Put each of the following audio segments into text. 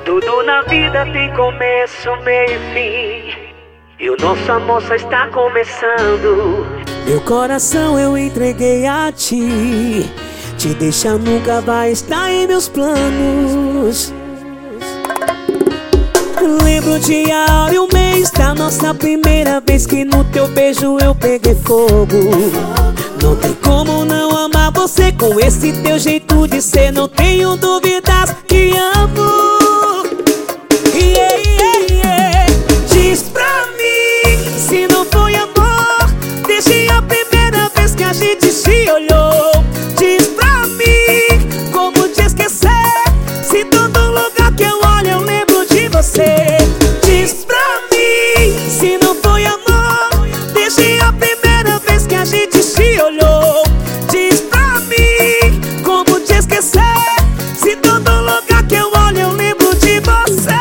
Tudo na vida tem começo, meio e fim, e o nosso amor só está começando. Meu coração eu entreguei a ti, te deixar nunca vai estar em meus planos. Lembro o dia, a hora e o mês da nossa primeira vez que no teu beijo eu peguei fogo. Não tem como não amar você com esse teu jeito de ser. Não tenho dúvidas que amo. Diz pra mim se não foi amor desde a primeira vez que a gente se olhou. Diz pra mim como te esquecer se todo lugar que eu olho eu lembro de você. Diz pra mim se não foi amor desde a primeira vez que a gente se olhou. Diz pra mim como te esquecer se todo lugar que eu olho eu lembro de você.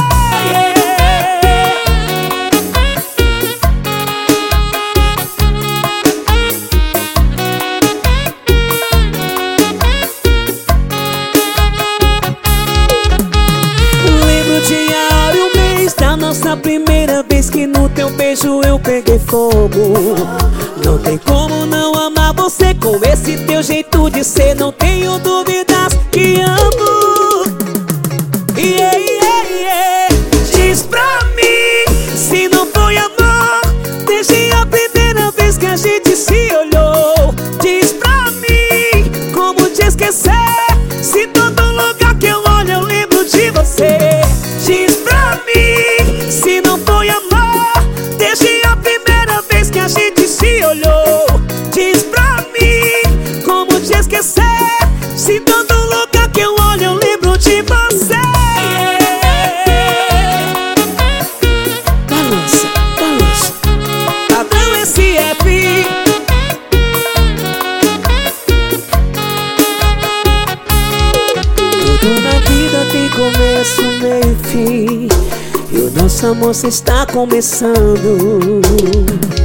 Nossa primeira vez que no teu beijo eu peguei fogo. Não tem como não amar você com esse teu jeito de ser. Não tenho dúvidas que amo. Diz pra mim se não foi amor desde a primeira vez que a gente se olhou. Diz pra mim como te esquecer se todo lugar que eu olho eu lembro de você. Diz pra mim se não foi amor desde a primeira vez que a gente se olhou. Diz pra mim como te esquecer se todo lugar que eu olho eu lembro de você. Balança, balança, Padrão SF. Tudo na vida tem começo, meio e fim, e o nosso amor só está começando.